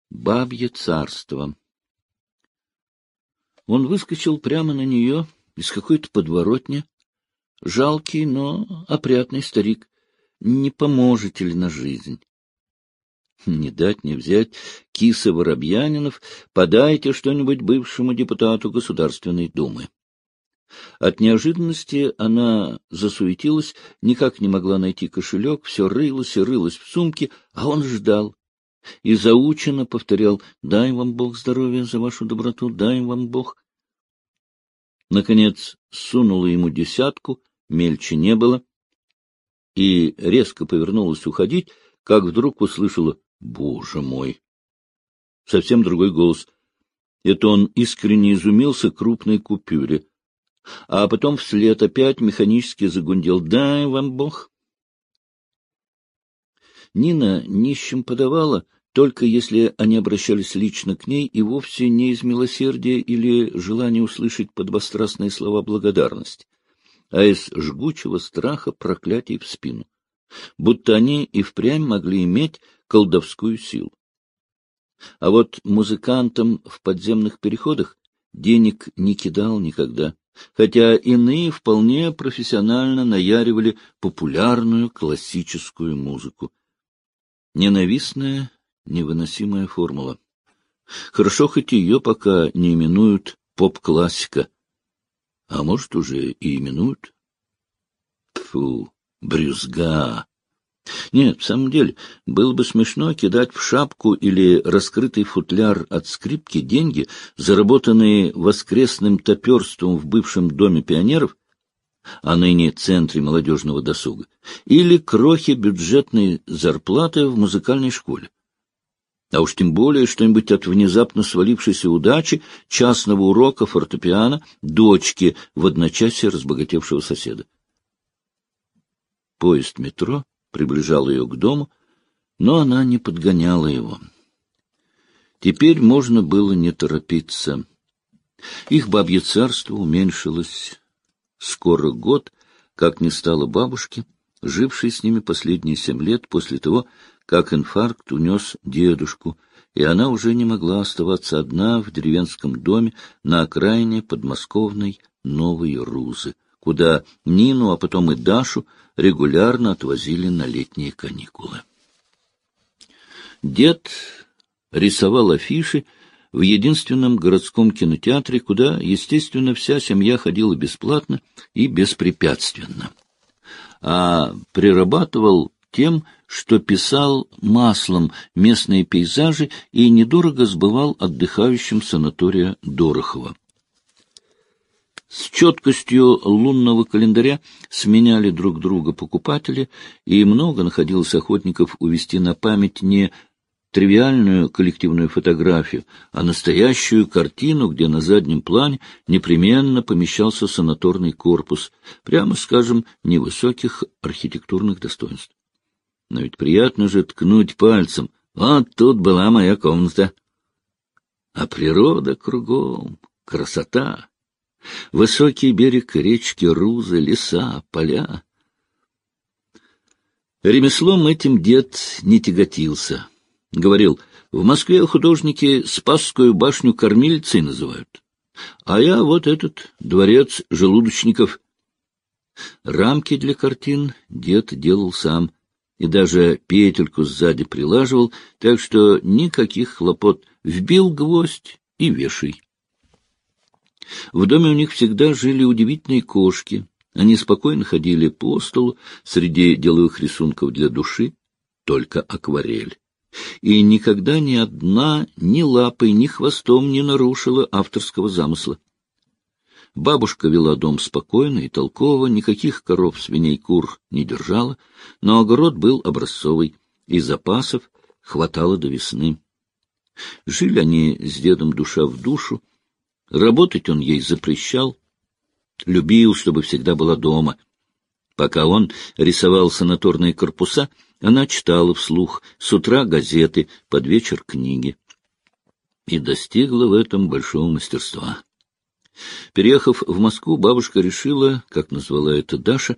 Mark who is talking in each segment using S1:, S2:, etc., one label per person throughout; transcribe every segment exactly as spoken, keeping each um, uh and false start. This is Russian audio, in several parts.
S1: Бабье царство. Он выскочил прямо на нее из какой-то подворотни. Жалкий, но опрятный старик. Не поможете ли на жизнь? Не дать не взять киса Воробьянинов, подайте что-нибудь бывшему депутату Государственной Думы. От неожиданности она засуетилась, никак не могла найти кошелек, все рылась и рылась в сумке, а он ждал. И заученно повторял: «Дай вам Бог здоровья за вашу доброту, дай вам Бог». Наконец сунула ему десятку, мельче не было, и резко повернулась уходить, как вдруг услышала: «Боже мой!» Совсем другой голос. Это он искренне изумился крупной купюре, а потом вслед опять механически загундел: «Дай вам Бог». Нина нищим подавала, только если они обращались лично к ней, и вовсе не из милосердия или желания услышать подбострастные слова благодарности, а из жгучего страха проклятий в спину, будто они и впрямь могли иметь колдовскую силу. А вот музыкантам в подземных переходах денег не кидал никогда, хотя иные вполне профессионально наяривали популярную классическую музыку. Ненавистная, невыносимая формула. Хорошо, хоть ее пока не именуют поп-классика. А может, уже и именуют? Фу, брюзга! Нет, в самом деле, было бы смешно кидать в шапку или раскрытый футляр от скрипки деньги, заработанные воскресным топерством в бывшем доме пионеров, а ныне центре молодежного досуга, или крохи бюджетной зарплаты в музыкальной школе. А уж тем более что-нибудь от внезапно свалившейся удачи, частного урока фортепиано, дочки в одночасье разбогатевшего соседа. Поезд метро приближал ее к дому, но она не подгоняла его. Теперь можно было не торопиться. Их бабье царство уменьшилось. Скоро год, как не стало бабушки, жившей с ними последние семь лет после того, как инфаркт унес дедушку, и она уже не могла оставаться одна в деревенском доме на окраине подмосковной Новой Рузы, куда Нину, а потом и Дашу регулярно отвозили на летние каникулы. Дед рисовал афиши в единственном городском кинотеатре, куда, естественно, вся семья ходила бесплатно и беспрепятственно, а прирабатывал тем, что писал маслом местные пейзажи и недорого сбывал отдыхающим санатория Дорохова. С четкостью лунного календаря сменяли друг друга покупатели, и много находилось охотников увезти на память не тривиальную коллективную фотографию, а настоящую картину, где на заднем плане непременно помещался санаторный корпус, прямо скажем, невысоких архитектурных достоинств. Но ведь приятно же ткнуть пальцем: «Вот тут была моя комната». А природа кругом, красота. Высокий берег речки Рузы, леса, поля. Ремеслом этим дед не тяготился. Говорил: в Москве художники Спасскую башню кормилицей называют, а я вот этот дворец желудочников. Рамки для картин дед делал сам, и даже петельку сзади прилаживал, так что никаких хлопот. Вбил гвоздь и вешай. В доме у них всегда жили удивительные кошки. Они спокойно ходили по столу среди деловых рисунков для души, только акварель. И никогда ни одна ни лапой, ни хвостом не нарушила авторского замысла. Бабушка вела дом спокойно и толково, никаких коров, свиней, кур не держала, но огород был образцовый, и запасов хватало до весны. Жили они с дедом душа в душу. Работать он ей запрещал, любил, чтобы всегда была дома. Пока он рисовал санаторные корпуса, она читала вслух, с утра газеты, под вечер книги. И достигла в этом большого мастерства. Переехав в Москву, бабушка решила, как назвала это Даша,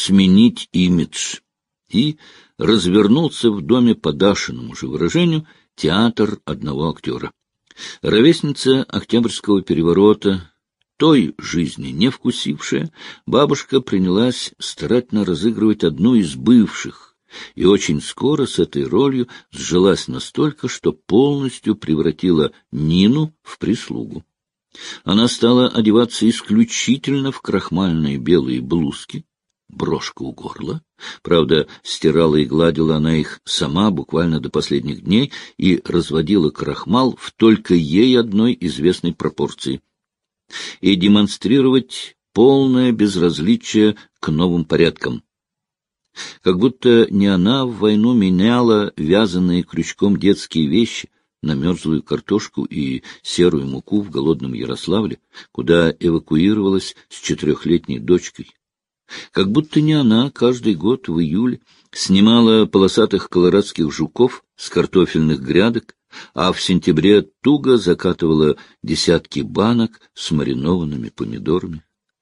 S1: сменить имидж и развернуться в доме по Дашиному же выражению театр одного актера. Ровесница Октябрьского переворота, той жизни не вкусившая, бабушка принялась старательно разыгрывать одну из бывших, и очень скоро с этой ролью сжилась настолько, что полностью превратила Нину в прислугу. Она стала одеваться исключительно в крахмальные белые блузки, брошка у горла. Правда, стирала и гладила она их сама буквально до последних дней и разводила крахмал в только ей одной известной пропорции. И демонстрировать полное безразличие к новым порядкам. Как будто не она в войну меняла вязаные крючком детские вещи на мерзлую картошку и серую муку в голодном Ярославле, куда эвакуировалась с четырехлетней дочкой. Как будто не она каждый год в июле снимала полосатых колорадских жуков с картофельных грядок, а в сентябре туго закатывала десятки банок с маринованными помидорами.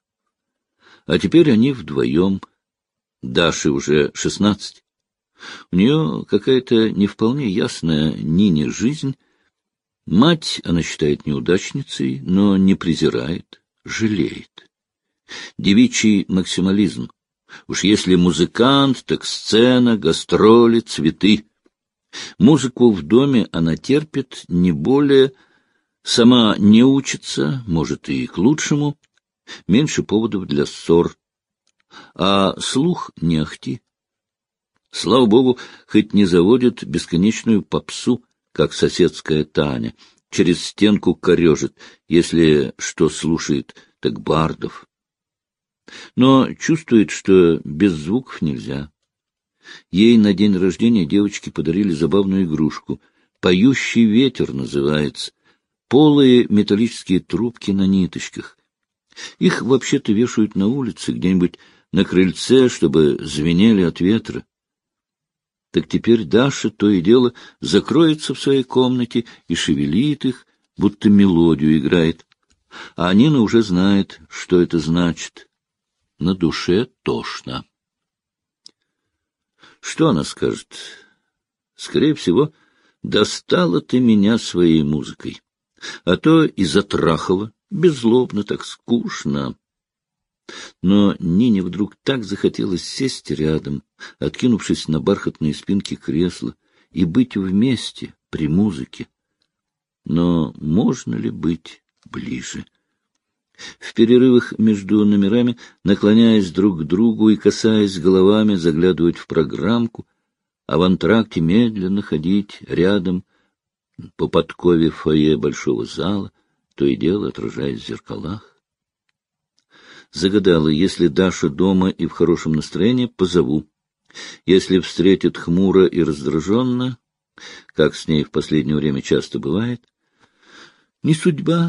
S1: А теперь они вдвоем. Даше уже шестнадцать. У нее какая-то не вполне ясная Нине жизнь. Мать она считает неудачницей, но не презирает, жалеет. Девичий максимализм. Уж если музыкант, так сцена, гастроли, цветы. Музыку в доме она терпит не более, сама не учится, может, и к лучшему, меньше поводов для ссор. А слух не ахти. Слава богу, хоть не заводит бесконечную попсу, как соседская Таня, через стенку корежит, если что слушает, так бардов. Но чувствует, что без звуков нельзя. Ей на день рождения девочки подарили забавную игрушку. «Поющий ветер» называется. Полые металлические трубки на ниточках. Их вообще-то вешают на улице, где-нибудь на крыльце, чтобы звенели от ветра. Так теперь Даша то и дело закроется в своей комнате и шевелит их, будто мелодию играет. А Нина уже знает, что это значит. На душе тошно. Что она скажет? Скорее всего, достала ты меня своей музыкой. А то и затрахала, беззлобно, так скучно. Но Нине вдруг так захотелось сесть рядом, откинувшись на бархатные спинки кресла, и быть вместе при музыке. Но можно ли быть ближе? В перерывах между номерами, наклоняясь друг к другу и касаясь головами, заглядывать в программку, а в антракте медленно ходить рядом по подкове фойе большого зала, то и дело отражаясь в зеркалах. Загадала, если Даша дома и в хорошем настроении, позову. Если встретит хмуро и раздраженно, как с ней в последнее время часто бывает, не судьба.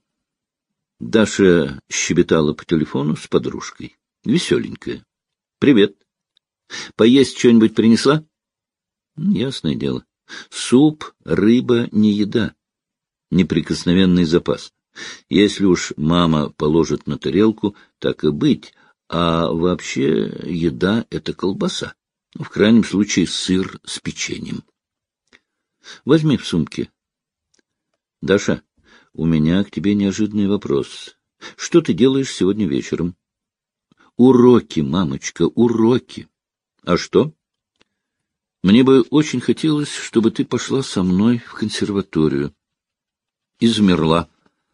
S1: Даша щебетала по телефону с подружкой. Веселенькая. «Привет. Поесть что-нибудь принесла?» Ясное дело. Суп, рыба — не еда. Неприкосновенный запас. Если уж мама положит на тарелку, так и быть. А вообще еда — это колбаса. В крайнем случае сыр с печеньем. Возьми в сумке. Даша, у меня к тебе неожиданный вопрос. Что ты делаешь сегодня вечером? Уроки, мамочка, уроки. А что? Мне бы очень хотелось, чтобы ты пошла со мной в консерваторию. И замерла.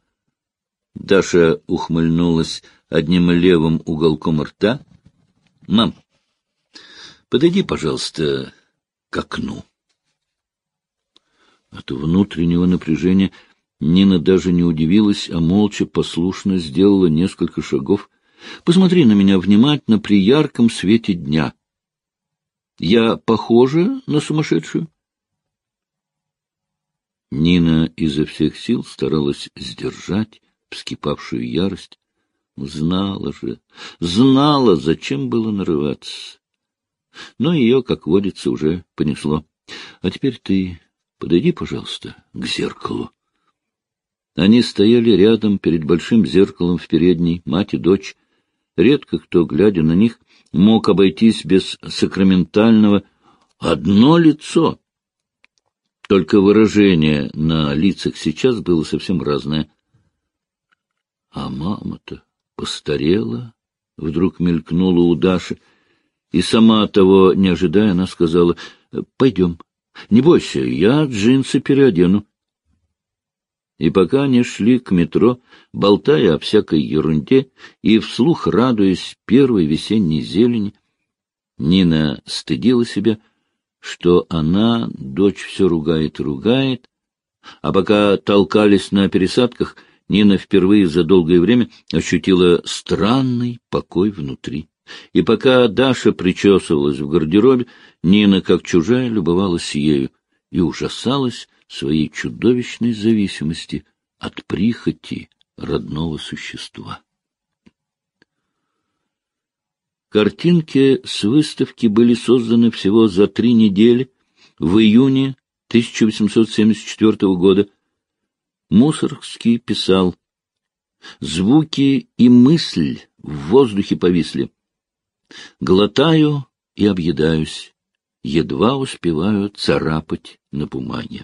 S1: Даша ухмыльнулась одним левым уголком рта. Мам, подойди, пожалуйста, к окну. От внутреннего напряжения Нина даже не удивилась, а молча послушно сделала несколько шагов. Посмотри на меня внимательно при ярком свете дня. Я похожа на сумасшедшую? Нина изо всех сил старалась сдержать вскипавшую ярость. Знала же, знала, зачем было нарываться. Но ее, как водится, уже понесло. А теперь ты подойди, пожалуйста, к зеркалу. Они стояли рядом перед большим зеркалом в передней, мать и дочь. Редко кто, глядя на них, мог обойтись без сакраментального «одно лицо». Только выражение на лицах сейчас было совсем разное. А мама-то постарела, вдруг мелькнула у Даши, и сама того не ожидая, она сказала: «Пойдем, не бойся, я джинсы переодену». И пока они шли к метро, болтая о всякой ерунде и вслух радуясь первой весенней зелени, Нина стыдила себя, что она, дочь, все ругает и ругает, а пока толкались на пересадках, Нина впервые за долгое время ощутила странный покой внутри. И пока Даша причесывалась в гардеробе, Нина, как чужая, любовалась ею и ужасалась своей чудовищной зависимости от прихоти родного существа. Картинки с выставки были созданы всего за три недели, в июне тысяча восемьсот семьдесят четвёртого года. Мусоргский писал: «Звуки и мысль в воздухе повисли. Глотаю и объедаюсь, едва успеваю царапать на бумаге».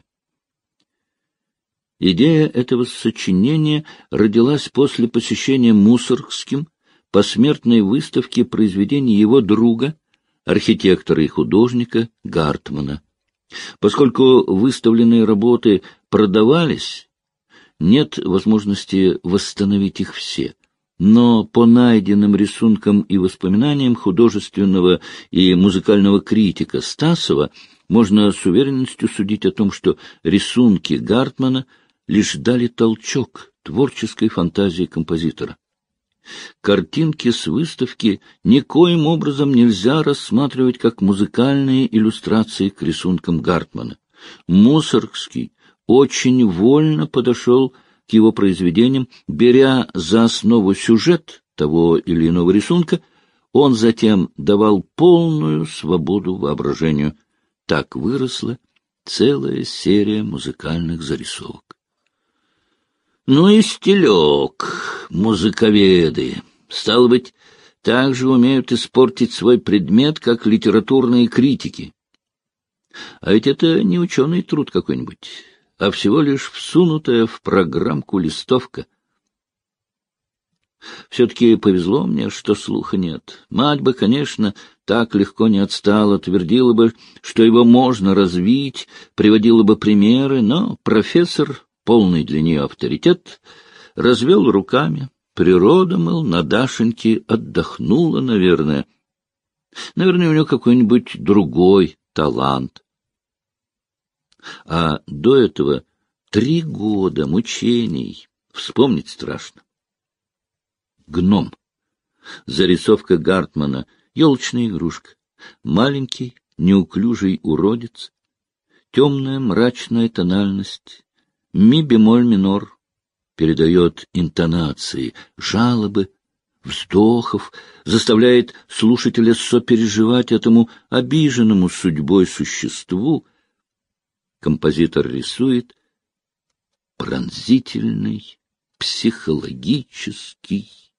S1: Идея этого сочинения родилась после посещения Мусоргским посмертной выставки произведений его друга, архитектора и художника Гартмана. Поскольку выставленные работы продавались, нет возможности восстановить их все, но по найденным рисункам и воспоминаниям художественного и музыкального критика Стасова можно с уверенностью судить о том, что рисунки Гартмана лишь дали толчок творческой фантазии композитора. Картинки с выставки никоим образом нельзя рассматривать как музыкальные иллюстрации к рисункам Гартмана. Мусоргский очень вольно подошел к его произведениям, беря за основу сюжет того или иного рисунка, он затем давал полную свободу воображению. Так выросла целая серия музыкальных зарисовок. Ну и стилек, музыковеды, стало быть, так же умеют испортить свой предмет, как литературные критики. А ведь это не ученый труд какой-нибудь, а всего лишь всунутая в программку листовка. Все-таки повезло мне, что слуха нет. Мать бы, конечно, так легко не отстала, твердила бы, что его можно развить, приводила бы примеры, но профессор, полный для нее авторитет, развел руками. Природа, мол, на Дашеньке отдохнула, наверное. Наверное, у нее какой-нибудь другой талант. А до этого три года мучений. Вспомнить страшно. Гном. Зарисовка Гартмана. Елочная игрушка. Маленький, неуклюжий уродец. Темная мрачная тональность. Ми-бемоль минор. Передает интонации, жалобы, вздохов, заставляет слушателя сопереживать этому обиженному судьбой существу. Композитор рисует пронзительный, психологический